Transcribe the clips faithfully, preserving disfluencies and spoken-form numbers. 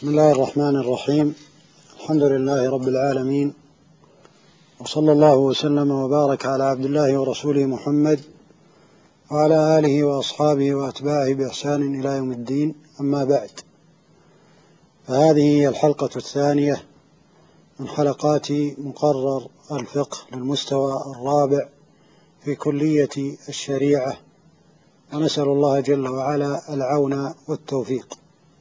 بسم الله الرحمن الرحيم. الحمد لله رب العالمين، وصلى الله وسلم وبارك على عبد الله ورسوله محمد وعلى آله وأصحابه وأتباعه بإحسان إلى يوم الدين. أما بعد، فهذه هي الحلقة الثانية من حلقات مقرر الفقه للمستوى الرابع في كلية الشريعة، ونسأل الله جل وعلا العون والتوفيق.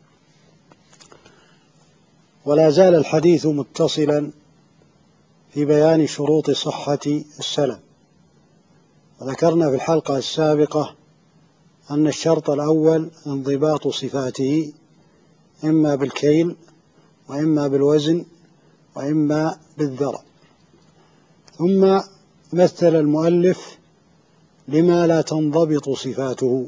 ولا زال الحديث متصلا في بيان شروط صحة السلم. وذكرنا في الحلقة السابقة أن الشرط الأول انضباط صفاته، إما بالكيل وإما بالوزن وإما بالذرع. ثم مثل المؤلف لما لا تنضبط صفاته،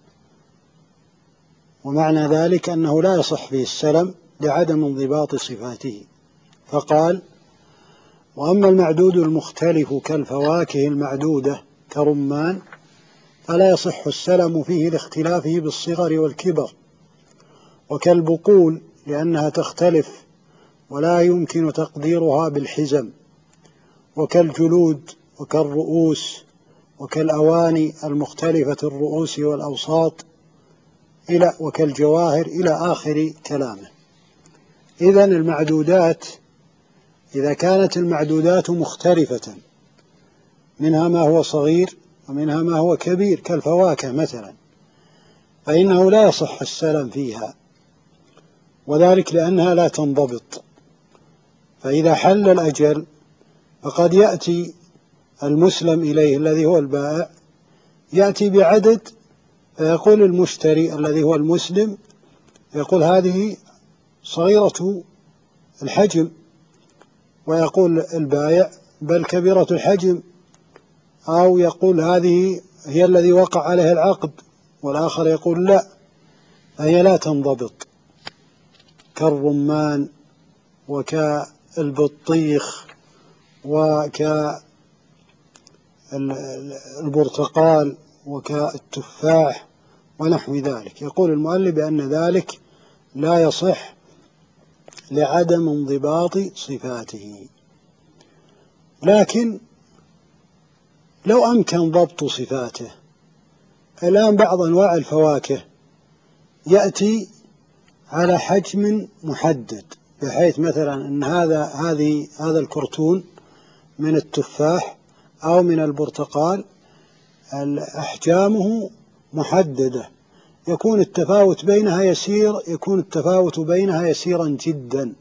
ومعنى ذلك أنه لا يصح به السلم لعدم انضباط صفاته، فقال: وأما المعدود المختلف كالفواكه المعدودة كرمان فلا يصح السلم فيه لاختلافه بالصغر والكبر، وكالبقول لأنها تختلف ولا يمكن تقديرها بالحزم، وكالجلود وكالرؤوس وكالأواني المختلفة الرؤوس والأوساط إلى وكالجواهر إلى آخر كلامه. إذن المعدودات إذا كانت المعدودات مختلفة، منها ما هو صغير ومنها ما هو كبير كالفواكه مثلا، فإنه لا يصح السلم فيها، وذلك لأنها لا تنضبط. فإذا حل الأجل فقد يأتي المسلم إليه الذي هو البائع يأتي بعدد، فيقول المشتري الذي هو المسلم يقول هذه صغيرة الحجم، ويقول البائع بل كبيرة الحجم، أو يقول هذه هي الذي وقع عليه العقد، والآخر يقول لا، فهي لا تنضبط. كالرمان وكالبطيخ وكالبرتقال وكالتفاح ونحو ذلك. يقول المؤلف بأن ذلك لا يصح لعدم انضباط صفاته. لكن لو أمكن ضبط صفاته، الآن بعض أنواع الفواكه يأتي على حجم محدد، بحيث مثلا أن هذا هذه هذا الكرتون من التفاح أو من البرتقال أحجامه محددة، يكون التفاوت بينها يسير يكون التفاوت بينها يسيرا جدا.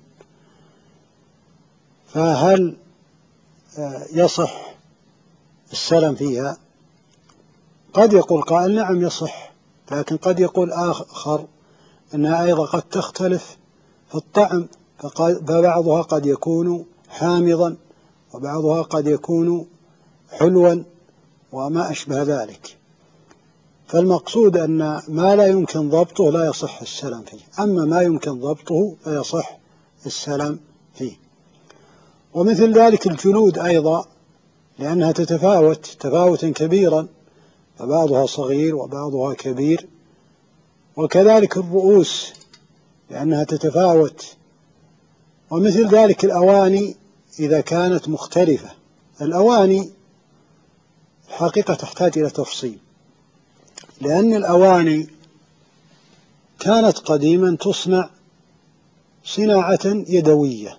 فهل يصح السلم فيها؟ قد يقول قائل نعم يصح، لكن قد يقول آخر أنها أيضا قد تختلف في الطعم، فبعضها قد يكون حامضا وبعضها قد يكون حلوا وما أشبه ذلك. فالمقصود أن ما لا يمكن ضبطه لا يصح السلم فيه، أما ما يمكن ضبطه فيصح السلم فيه. ومثل ذلك الجلود أيضا، لأنها تتفاوت تفاوتا كبيرا، فبعضها صغير وبعضها كبير. وكذلك الرؤوس لأنها تتفاوت. ومثل ذلك الأواني إذا كانت مختلفة. الأواني الحقيقة تحتاج إلى تفصيل، لأن الأواني كانت قديما تصنع صناعة يدوية،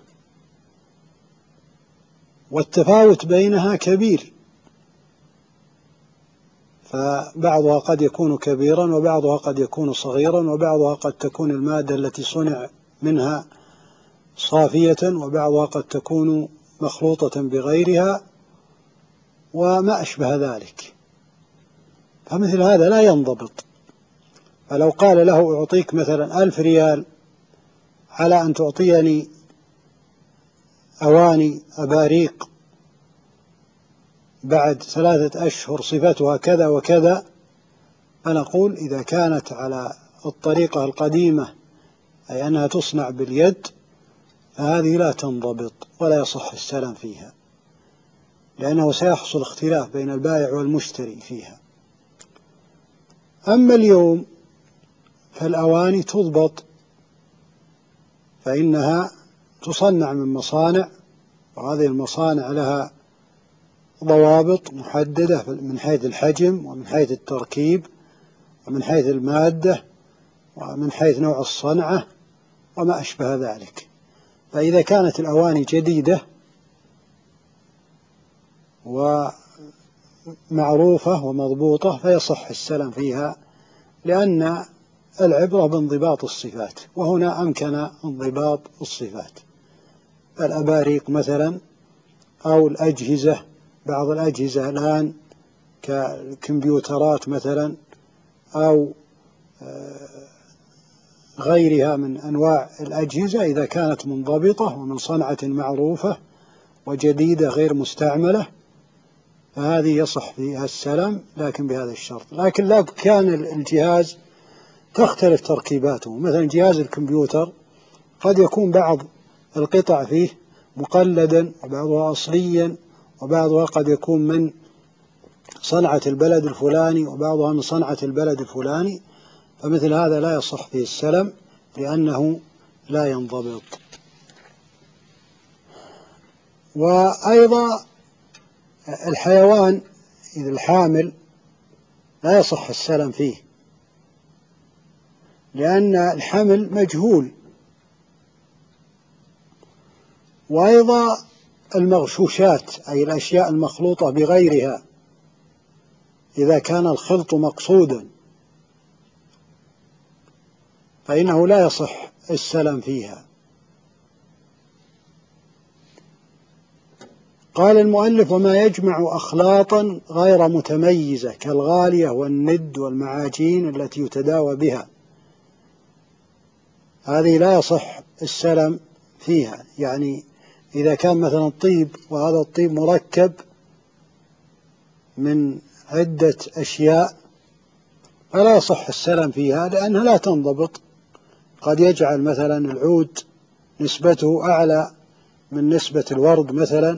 والتفاوت بينها كبير، فبعضها قد يكون كبيرا وبعضها قد يكون صغيرا، وبعضها قد تكون المادة التي صنع منها صافية وبعضها قد تكون مخلوطة بغيرها وما أشبه ذلك. فمثل هذا لا ينضبط. فلو قال له أعطيك مثلا ألف ريال على أن تعطيني أواني أباريق بعد ثلاثة أشهر صفتها كذا وكذا، فنقول إذا كانت على الطريقة القديمة أي أنها تصنع باليد فهذه لا تنضبط ولا يصح السلم فيها، لأنه سيحصل اختلاف بين البائع والمشتري فيها. أما اليوم فالأواني تضبط فإنها تصنع من مصانع، وهذه المصانع لها ضوابط محددة من حيث الحجم ومن حيث التركيب ومن حيث المادة ومن حيث نوع الصنعة وما أشبه ذلك. فإذا كانت الأواني جديدة ومعروفة ومضبوطة فيصح السلم فيها، لأن العبرة بانضباط الصفات، وهنا أمكن انضباط الصفات. الأباريق مثلا أو الأجهزة، بعض الأجهزة الآن كالكمبيوترات مثلا أو غيرها من أنواع الأجهزة، إذا كانت منضبطة ومن صنعة معروفة وجديدة غير مستعملة فهذه يصح فيها السلم، لكن بهذا الشرط. لكن لو كان الجهاز تختلف تركيباته، مثلا جهاز الكمبيوتر قد يكون بعض القطع فيه مقلدا وبعضها أصليا، وبعضها قد يكون من صنعة البلد الفلاني وبعضها من صنعة البلد الفلاني، فمثل هذا لا يصح فيه السلم لأنه لا ينضبط. وأيضا الحيوان إذا الحامل لا يصح السلم فيه، لأن الحمل مجهول. وأيضا المغشوشات أي الأشياء المخلوطة بغيرها، إذا كان الخلط مقصودا فإنه لا يصح السلم فيها. قال المؤلف: وما يجمع أخلاطا غير متميزة كالغالية والند والمعاجين التي يتداوى بها، هذه لا يصح السلم فيها. يعني إذا كان مثلا طيب وهذا الطيب مركب من عدة أشياء فلا يصح السلم فيها لأنها لا تنضبط. قد يجعل مثلا العود نسبته أعلى من نسبة الورد مثلا،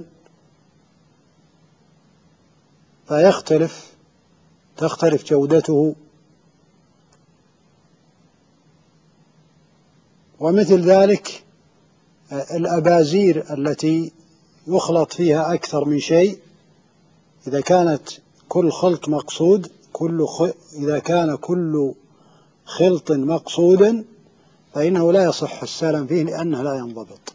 فيختلف تختلف جودته. ومثل ذلك الأبازير التي يخلط فيها أكثر من شيء، إذا كانت كل خلط مقصود كل خ... إذا كان كل خلط مقصودا فإنه لا يصح السلم فيه لأنه لا ينضبط.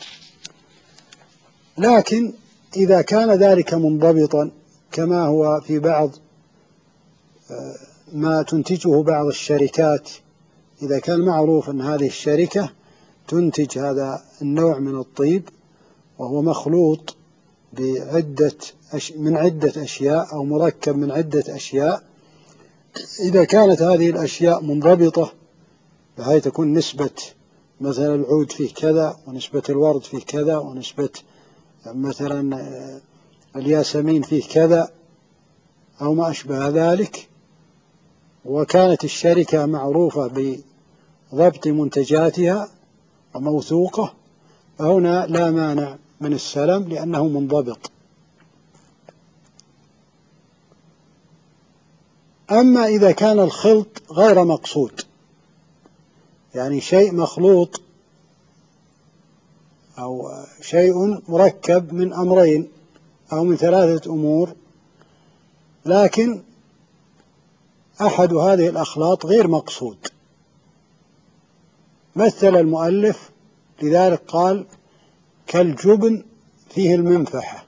لكن إذا كان ذلك منضبطا كما هو في بعض ما تنتجه بعض الشركات، إذا كان معروف أن هذه الشركة تنتج هذا النوع من الطيب وهو مخلوط بعدة أش... من عدة أشياء أو مركب من عدة أشياء، إذا كانت هذه الأشياء منضبطة بحيث تكون نسبة مثلا العود فيه كذا ونسبة الورد فيه كذا ونسبة مثلا الياسمين فيه كذا أو ما أشبه ذلك، وكانت الشركة معروفة بضبط منتجاتها وموثوقة، فهنا لا مانع من السلم لأنه منضبط. أما إذا كان الخلط غير مقصود، يعني شيء مخلوط أو شيء مركب من أمرين أو من ثلاثة أمور، لكن أحد هذه الأخلاط غير مقصود، مثل المؤلف لذلك قال: كالجبن فيه المنفحة.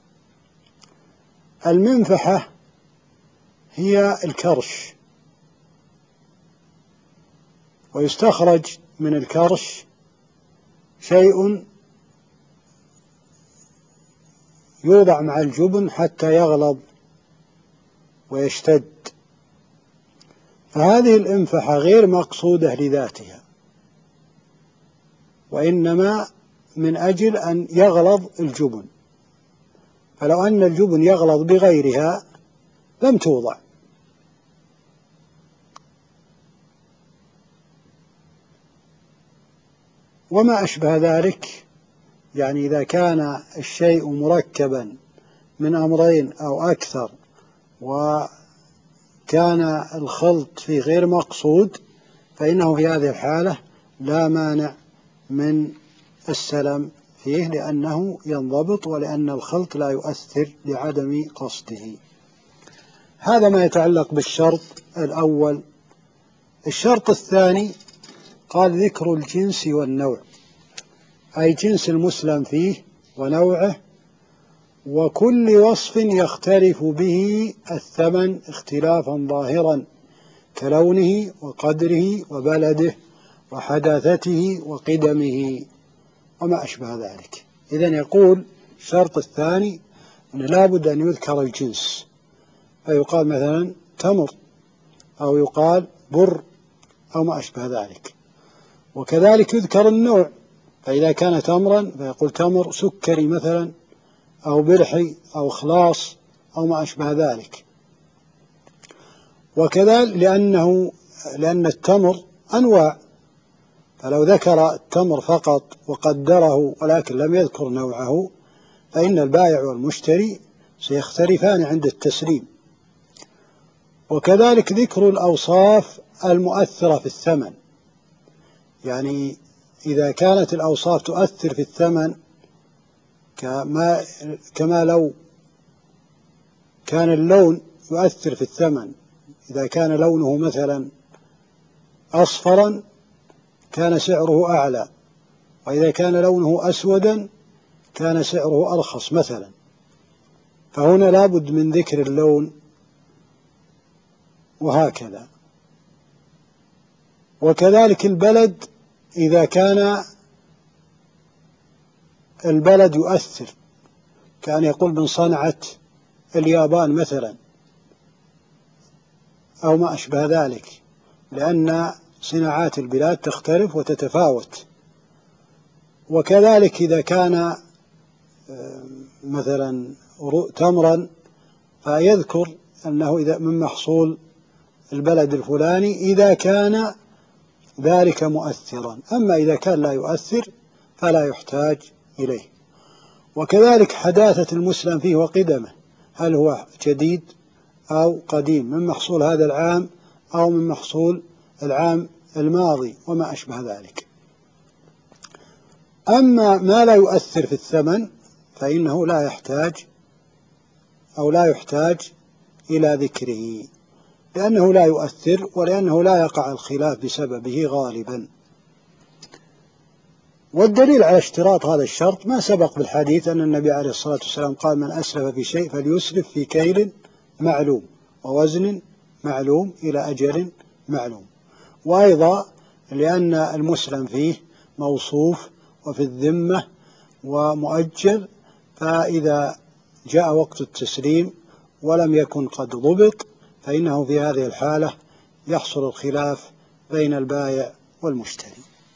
المنفحة هي الكرش، ويستخرج من الكرش شيء يوضع مع الجبن حتى يغلظ ويشتد، فهذه الانفحة غير مقصودة لذاتها، وإنما من أجل أن يغلظ الجبن، فلو أن الجبن يغلظ بغيرها لم توضع. وما أشبه ذلك، يعني إذا كان الشيء مركبا من أمرين أو أكثر وكان الخلط فيه غير مقصود، فإنه في هذه الحالة لا مانع من السلم فيه لأنه ينضبط ولأن الخلط لا يؤثر لعدم قصده. هذا ما يتعلق بالشرط الأول. الشرط الثاني قال ذكر الجنس والنوع، أي جنس المسلم فيه ونوعه وكل وصف يختلف به الثمن اختلافا ظاهرا كلونه وقدره وبلده وحداثته وقدمه وما أشبه ذلك. إذن يقول الشرط الثاني أن لابد أن يذكر الجنس، فيقال مثلا تمر أو يقال بر أو ما أشبه ذلك. وكذلك يذكر النوع، فإذا كان تمرا فيقول تمر سكري مثلا أو برحي أو خلاص أو ما أشبه ذلك. وكذلك لأنه لأن التمر أنواع، فلو ذكر التمر فقط وقدره ولكن لم يذكر نوعه فإن البائع والمشتري سيختلفان عند التسليم. وكذلك ذكر الأوصاف المؤثرة في الثمن، يعني إذا كانت الأوصاف تؤثر في الثمن كما, كما لو كان اللون يؤثر في الثمن، إذا كان لونه مثلا أصفرا كان سعره أعلى، وإذا كان لونه أسودا كان سعره أرخص مثلا، فهنا لابد من ذكر اللون وهكذا. وكذلك البلد، إذا كان البلد يؤثر، كان يقول من صنعة اليابان مثلا أو ما أشبه ذلك، لأن صناعات البلاد تختلف وتتفاوت. وكذلك إذا كان مثلا تمرا فيذكر أنه إذا من محصول البلد الفلاني إذا كان ذلك مؤثرا، أما إذا كان لا يؤثر فلا يحتاج إليه. وكذلك حداثة المسلم فيه وقدمه، هل هو جديد أو قديم، من محصول هذا العام أو من محصول العام الماضي وما أشبه ذلك. أما ما لا يؤثر في الثمن فإنه لا يحتاج أو لا يحتاج إلى ذكره، لأنه لا يؤثر ولأنه لا يقع الخلاف بسببه غالبا. والدليل على اشتراط هذا الشرط ما سبق بالحديث أن النبي عليه الصلاة والسلام قال من أسلف في شيء فليسلف في كيل معلوم ووزن معلوم إلى أجل معلوم. وأيضا لأن المسلم فيه موصوف وفي الذمة ومؤجل، فإذا جاء وقت التسليم ولم يكن قد ضبط فإنه في هذه الحالة يحصل الخلاف بين البائع والمشتري.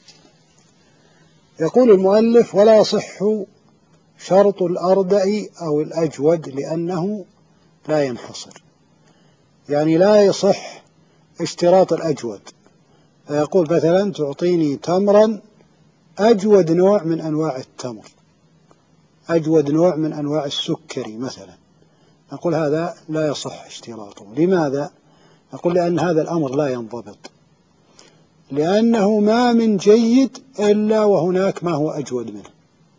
يقول المؤلف ولا يصح شرط الأردأ أو الأجود لأنه لا ينحصر، يعني لا يصح اشتراط الأجود، فيقول مثلا تعطيني تمرا أجود نوع من أنواع التمر، أجود نوع من أنواع السكري مثلا، نقول هذا لا يصح اشتراطه. لماذا؟ نقول لأن هذا الأمر لا ينضبط، لأنه ما من جيد إلا وهناك ما هو أجود منه.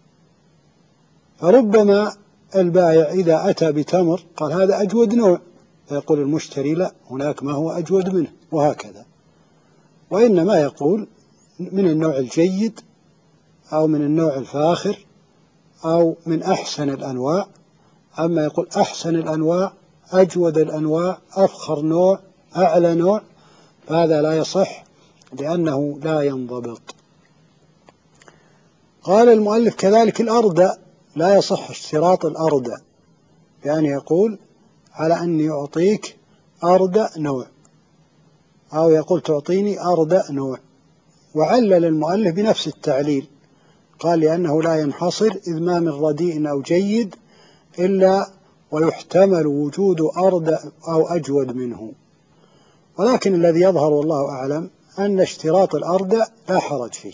فربما البائع إذا أتى بتمر قال هذا أجود نوع، فيقول المشتري لا، هناك ما هو أجود منه، وهكذا. وإنما يقول من النوع الجيد أو من النوع الفاخر أو من أحسن الأنواع. أما يقول أحسن الأنواع، أجود الأنواع، أفخر نوع، أعلى نوع، فهذا لا يصح لأنه لا ينضبط. قال المؤلف كذلك الأردأ لا يصح اشتراط الأردأ، يعني يقول على أن يعطيك أردأ نوع، أو يقول تعطيني أردأ نوع. وعلل المؤلف بنفس التعليل، قال لأنه لا ينحصر إذ ما من رديء أو جيد إلا ويحتمل وجود أردأ أو أجود منه. ولكن الذي يظهر والله أعلم أن اشتراط الأردأ لا حرج فيه،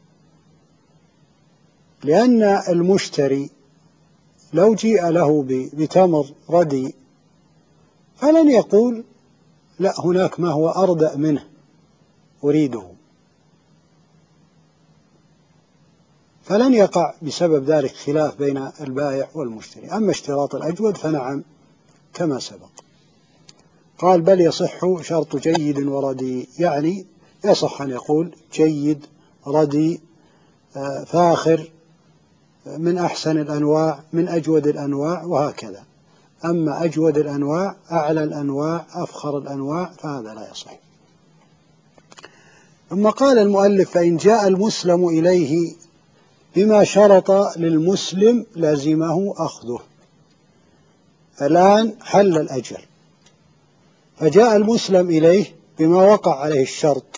لأن المشتري لو جيء له بتمر رديء فلن يقول لا هناك ما هو أردأ منه أريده، فلن يقع بسبب ذلك خلاف بين البائع والمشتري. أما اشتراط الأجود فنعم كما سبق. قال بل يصح شرط جيد ورديء، يعني يصح أن يقول جيد رديء فاخر من أحسن الأنواع من أجود الأنواع وهكذا. أما أجود الأنواع أعلى الأنواع أفخر الأنواع فهذا لا يصح. ثم قال المؤلف فإن جاء المسلم إليه بما شرط للمسلم لازمه أخذه. الآن حل الأجل، فجاء المسلم إليه بما وقع عليه الشرط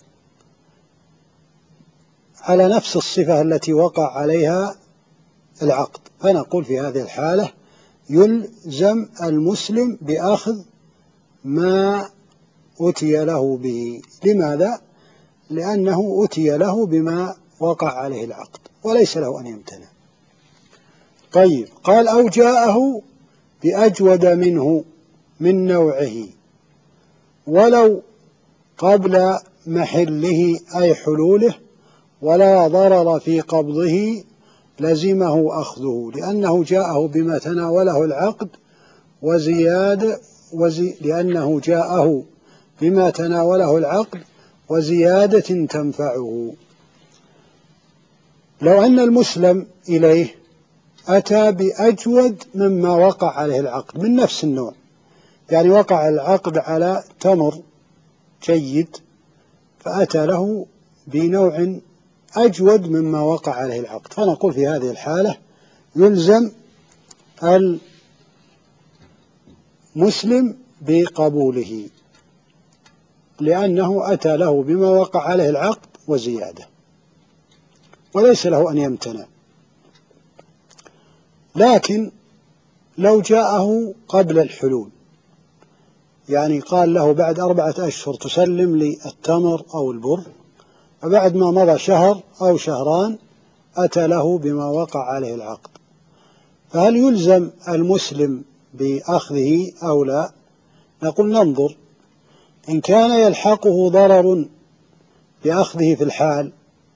على نفس الصفة التي وقع عليها العقد، فنقول في هذه الحالة يلزم المسلم بأخذ ما أتي له به. لماذا؟ لأنه أتي له بما وقع عليه العقد وليس له أن يمتنع. طيب، قال أو جاءه بأجود منه من نوعه ولو قبل محله أي حلوله ولا ضرر في قبضه لزمه أخذه، لأنه جاءه بما تناوله العقد وزيادة وزي لأنه جاءه بما تناوله العقد وزيادة تنفعه. لو أن المسلم إليه أتى بأجود مما وقع عليه العقد من نفس النوع، يعني وقع العقد على تمر جيد فأتى له بنوع أجود مما وقع عليه العقد، فنقول في هذه الحالة يلزم المسلم بقبوله لأنه أتى له بما وقع عليه العقد وزيادة وليس له أن يمتنع. لكن لو جاءه قبل الحلول، يعني قال له بعد أربعة أشهر تسلم لي التمر أو البر، فبعد ما مضى شهر أو شهران أتى له بما وقع عليه العقد، فهل يلزم المسلم بأخذه أو لا؟ نقول ننظر. إن كان يلحقه ضرر بأخذه في الحال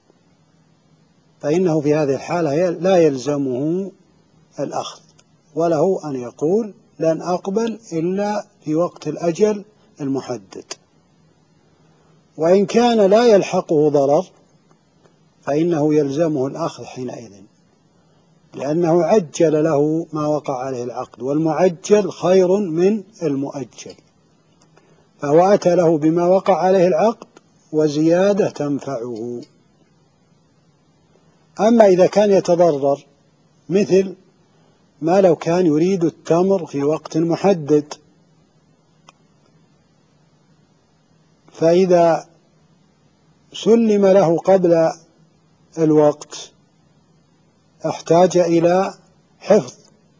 فإنه في هذه الحالة لا يلزمه الأخذ، وله أن يقول لن أقبل إلا في وقت الأجل المحدد. وإن كان لا يلحقه ضرر فإنه يلزمه الأخذ حينئذ، لأنه عجل له ما وقع عليه العقد، والمعجل خير من المؤجل، فهو أتى له بما وقع عليه العقد وزيادة تنفعه. أما إذا كان يتضرر، مثل ما لو كان يريد التمر في وقت محدد، فإذا سلم له قبل الوقت احتاج إلى حفظ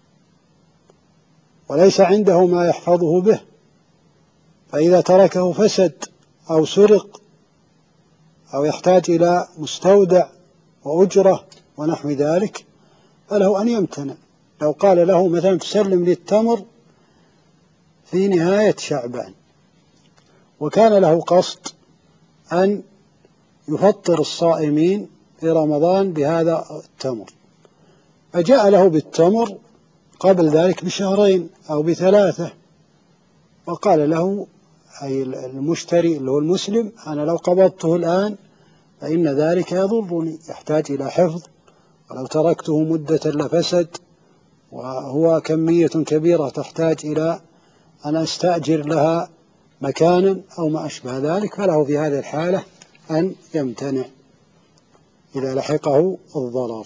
وليس عنده ما يحفظه به، فإذا تركه فسد أو سرق أو يحتاج إلى مستودع وأجرة ونحو ذلك، فله أن يمتنع. لو قال له مثلا تسلم لي التمر في نهاية شعبان، وكان له قصد أن يفطر الصائمين في رمضان بهذا التمر، فجاء له بالتمر قبل ذلك بشهرين أو بثلاثة، وقال له أي المشتري اللي هو المسلم أنا لو قبضته الآن فإن ذلك يضرني، يحتاج إلى حفظ، ولو تركته مدة لفسد، وهو كمية كبيرة تحتاج إلى أن أستأجر لها مكانا أو ما أشبه ذلك، فله في هذه الحالة أن يمتنع إذا لحقه الضرر.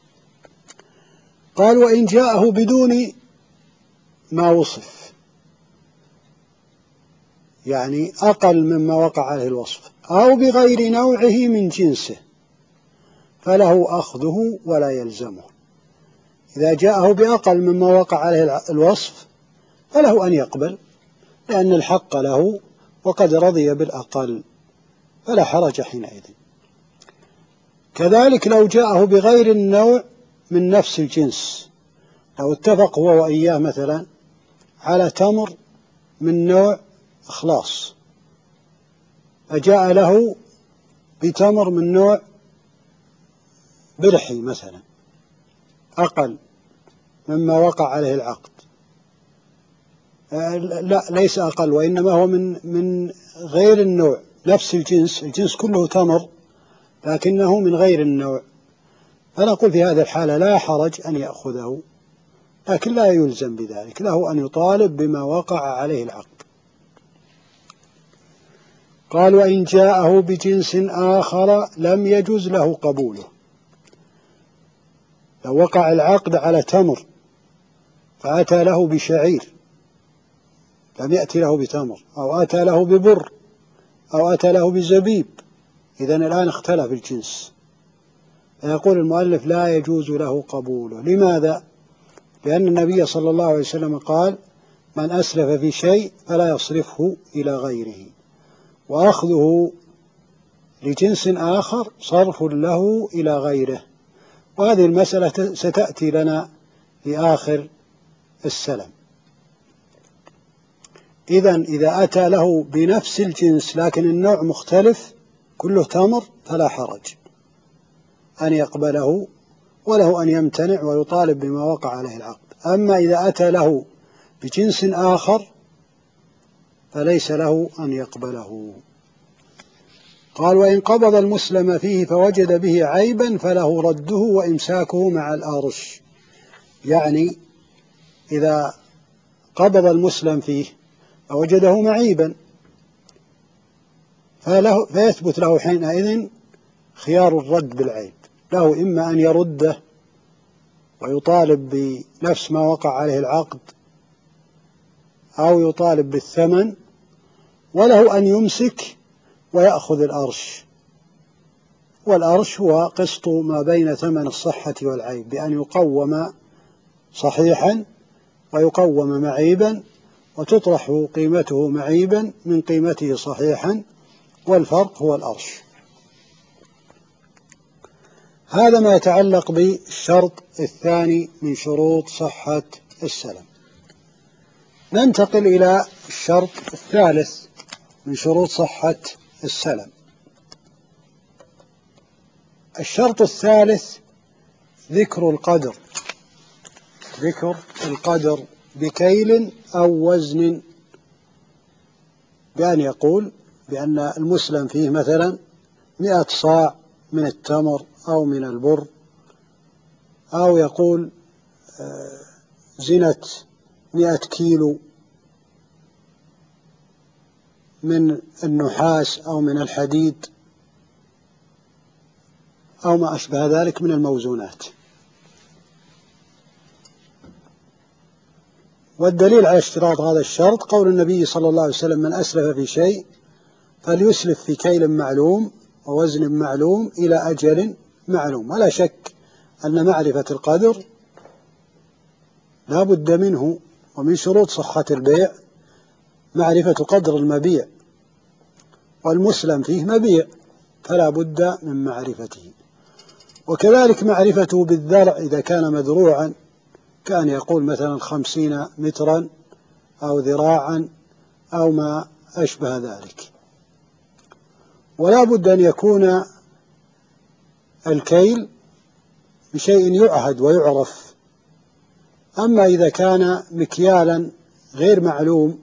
قال وإن جاءه بدون ما وصف، يعني أقل مما وقع عليه الوصف، أو بغير نوعه من جنسه، فله أخذه ولا يلزمه. إذا جاءه بأقل مما وقع عليه الوصف فله أن يقبل، لأن الحق له وقد رضي بالأقل، فلا حرج حينئذ. كذلك لو جاءه بغير النوع من نفس الجنس، لو اتفق هو وإياه مثلا على تمر من نوع إخلاص، فجاء له بتمر من نوع برحي مثلا أقل مما وقع عليه العقد، لا ليس أقل، وإنما هو من من غير النوع، نفس الجنس، الجنس كله تمر لكنه من غير النوع، فنقول في هذه الحالة لا حرج أن يأخذه، لكن لا يلزم بذلك، له أن يطالب بما وقع عليه العقد. قال: وإن جاءه بجنس آخر لم يجز له قبوله. لو وقع العقد على تمر فأتى له بشعير لم يأتي له بتمر، أو أتى له ببر، أو أتى له بزبيب، إذن الآن اختلف الجنس، فيقول المؤلف لا يجوز له قبوله. لماذا؟ لأن النبي صلى الله عليه وسلم قال: من أسلف في شيء فلا يصرفه إلى غيره، وأخذه لجنس آخر صرف له إلى غيره، وهذه المسألة ستأتي لنا في آخر السلم. إذن إذا أتى له بنفس الجنس لكن النوع مختلف كله تمر فلا حرج أن يقبله، وله أن يمتنع ويطالب بما وقع عليه العقد. أما إذا أتى له بجنس آخر فليس له أن يقبله. قال: وإن قبض المسلم فيه فوجد به عيبا فله رده وإمساكه مع الآرش. يعني إذا قبض المسلم فيه فوجده معيبا فله فيثبت له حينئذ خيار الرد بالعيب، له إما أن يرده ويطالب بنفس ما وقع عليه العقد، أو يطالب بالثمن، وله أن يمسك ويأخذ الأرش. والأرش هو قسط ما بين ثمن الصحة والعيب، بأن يقوم صحيحا ويقوم معيبا، وتطرح قيمته معيبا من قيمته صحيحا، والفرق هو الأرش. هذا ما يتعلق بالشرط الثاني من شروط صحة السلم. ننتقل إلى الشرط الثالث من شروط صحة السلم. الشرط الثالث ذكر القدر، ذكر القدر بكيل أو وزن، بأن يقول بأن المسلم فيه مثلا مئة صاع من التمر أو من البر، أو يقول زنة مئة كيلو من النحاس أو من الحديد أو ما أشبه ذلك من الموزونات. والدليل على اشتراط هذا الشرط قول النبي صلى الله عليه وسلم: من أسلف في شيء فليسلف في كيل معلوم ووزن معلوم إلى أجل معلوم. ولا شك أن معرفة القدر لا بد منه، ومن شروط صحة البيع معرفة قدر المبيع، والمسلم فيه مبيع فلا بد من معرفته. وكذلك معرفته بالذرع إذا كان مذروعا، كان يقول مثلا خمسين مترا أو ذراعا أو ما أشبه ذلك. ولا بد أن يكون الكيل بشيء يعهد ويعرف. أما إذا كان مكيالا غير معلوم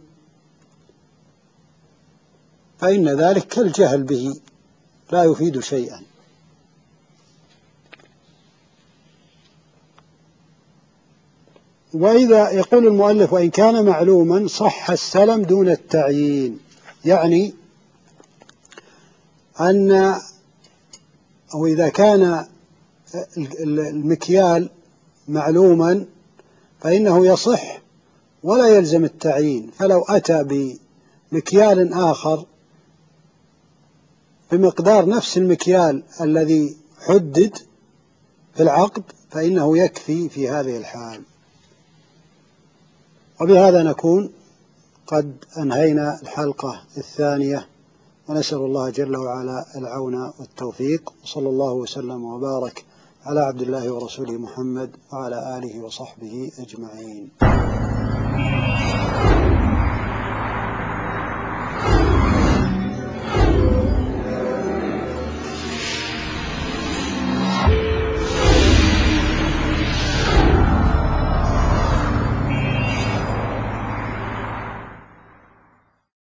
فإن ذلك كالجهل به لا يفيد شيئا. وإذا يقول المؤلف: وإن كان معلوما صح السلم دون التعيين، يعني أن أو إذا كان المكيال معلوما فإنه يصح ولا يلزم التعيين. فلو أتى بمكيال آخر بمقدار نفس المكيال الذي حدد في العقد فإنه يكفي في هذه الحال. وبهذا نكون قد أنهينا الحلقة الثانية، ونسأل الله جل وعلا العون والتوفيق، صلى الله وسلم وبارك على عبد الله ورسوله محمد وعلى آله وصحبه أجمعين.